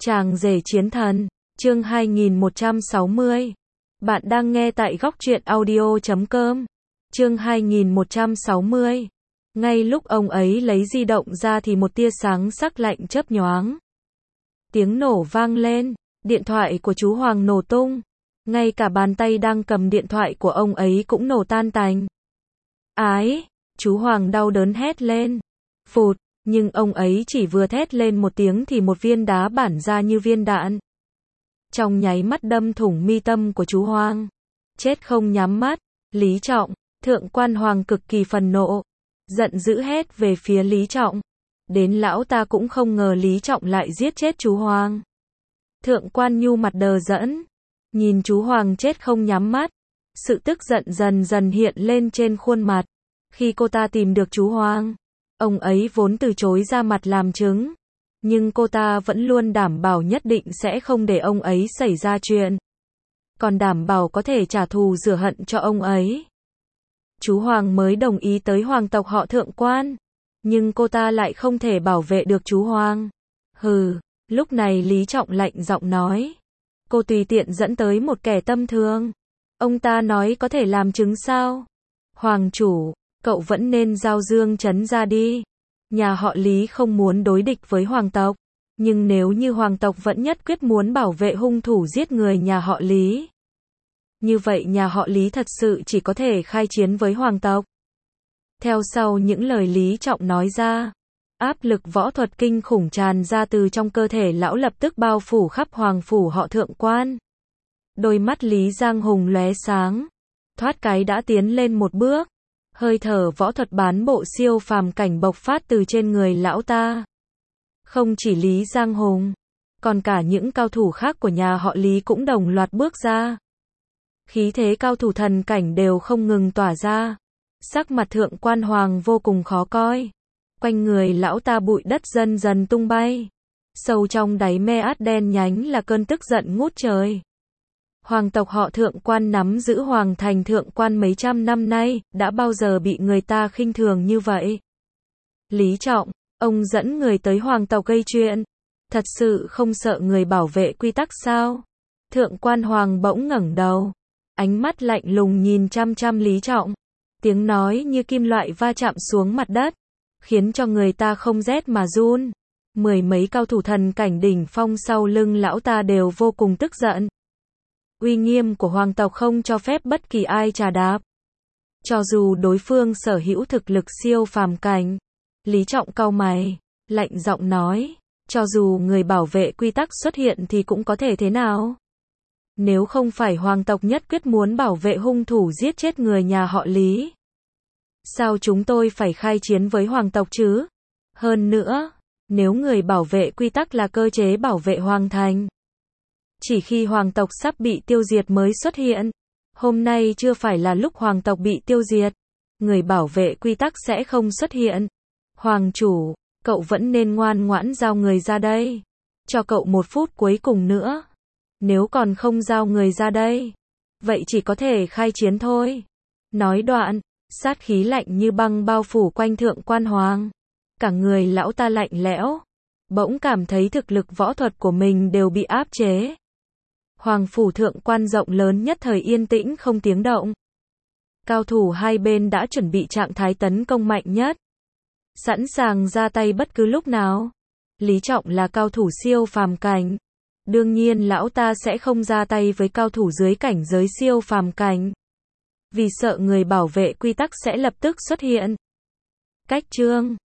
Chàng rể chiến thần, chương 2160. Bạn đang nghe tại góc truyện audio.com. Chương 2160. Ngay lúc ông ấy lấy di động ra thì một tia sáng sắc lạnh chớp nhoáng. Tiếng nổ vang lên, điện thoại của chú Hoàng nổ tung. Ngay cả bàn tay đang cầm điện thoại của ông ấy cũng nổ tan tành. Ái, chú Hoàng đau đớn hét lên. Phụt, nhưng ông ấy chỉ vừa thét lên một tiếng thì một viên đá bản ra như viên đạn. Trong nháy mắt đâm thủng mi tâm của chú Hoàng. Chết không nhắm mắt, Lý Trọng, Thượng quan Hoàng cực kỳ phần nộ. Giận dữ hét về phía Lý Trọng. Đến lão ta cũng không ngờ Lý Trọng lại giết chết chú Hoàng. Thượng quan Nhu mặt đờ đẫn. Nhìn chú Hoàng chết không nhắm mắt. Sự tức giận dần dần hiện lên trên khuôn mặt. Khi cô ta tìm được chú Hoàng, ông ấy vốn từ chối ra mặt làm chứng. Nhưng cô ta vẫn luôn đảm bảo nhất định sẽ không để ông ấy xảy ra chuyện. Còn đảm bảo có thể trả thù rửa hận cho ông ấy. Chú Hoàng mới đồng ý tới hoàng tộc họ Thượng quan. Nhưng cô ta lại không thể bảo vệ được chú Hoàng. Hừ, lúc này Lý Trọng lạnh giọng nói. Cô tùy tiện dẫn tới một kẻ tâm thương. Ông ta nói có thể làm chứng sao? Hoàng chủ, cậu vẫn nên giao Dương Trấn ra đi. Nhà họ Lý không muốn đối địch với hoàng tộc. Nhưng nếu như hoàng tộc vẫn nhất quyết muốn bảo vệ hung thủ giết người nhà họ Lý, như vậy nhà họ Lý thật sự chỉ có thể khai chiến với hoàng tộc. Theo sau những lời Lý Trọng nói ra, áp lực võ thuật kinh khủng tràn ra từ trong cơ thể lão lập tức bao phủ khắp hoàng phủ họ Thượng quan. Đôi mắt Lý Giang Hùng lóe sáng, thoát cái đã tiến lên một bước. Hơi thở võ thuật bán bộ siêu phàm cảnh bộc phát từ trên người lão ta. Không chỉ Lý Giang Hùng, còn cả những cao thủ khác của nhà họ Lý cũng đồng loạt bước ra. Khí thế cao thủ thần cảnh đều không ngừng tỏa ra. Sắc mặt Thượng quan Hoàng vô cùng khó coi. Quanh người lão ta bụi đất dần dần tung bay. Sâu trong đáy me át đen nhánh là cơn tức giận ngút trời. Hoàng tộc họ Thượng quan nắm giữ Hoàng thành Thượng quan mấy trăm năm nay, đã bao giờ bị người ta khinh thường như vậy? Lý Trọng, ông dẫn người tới hoàng tộc gây chuyện, thật sự không sợ người bảo vệ quy tắc sao? Thượng quan Hoàng bỗng ngẩng đầu, ánh mắt lạnh lùng nhìn chăm chăm Lý Trọng, tiếng nói như kim loại va chạm xuống mặt đất, khiến cho người ta không rét mà run. Mười mấy cao thủ thần cảnh đỉnh phong sau lưng lão ta đều vô cùng tức giận. Uy nghiêm của hoàng tộc không cho phép bất kỳ ai trà đạp. Cho dù đối phương sở hữu thực lực siêu phàm cảnh. Lý Trọng cau mày, lạnh giọng nói, cho dù người bảo vệ quy tắc xuất hiện thì cũng có thể thế nào? Nếu không phải hoàng tộc nhất quyết muốn bảo vệ hung thủ giết chết người nhà họ Lý, sao chúng tôi phải khai chiến với hoàng tộc chứ? Hơn nữa, nếu người bảo vệ quy tắc là cơ chế bảo vệ hoàng thành, chỉ khi hoàng tộc sắp bị tiêu diệt mới xuất hiện. Hôm nay chưa phải là lúc hoàng tộc bị tiêu diệt, người bảo vệ quy tắc sẽ không xuất hiện. Hoàng chủ, cậu vẫn nên ngoan ngoãn giao người ra đây. Cho cậu một phút cuối cùng nữa. Nếu còn không giao người ra đây, vậy chỉ có thể khai chiến thôi. Nói đoạn, sát khí lạnh như băng bao phủ quanh Thượng quan Hoàng. Cả người lão ta lạnh lẽo, bỗng cảm thấy thực lực võ thuật của mình đều bị áp chế. Hoàng phủ Thượng quan rộng lớn nhất thời yên tĩnh không tiếng động. Cao thủ hai bên đã chuẩn bị trạng thái tấn công mạnh nhất, sẵn sàng ra tay bất cứ lúc nào. Lý Trọng là cao thủ siêu phàm cảnh, đương nhiên lão ta sẽ không ra tay với cao thủ dưới cảnh giới siêu phàm cảnh, vì sợ người bảo vệ quy tắc sẽ lập tức xuất hiện. Cách chương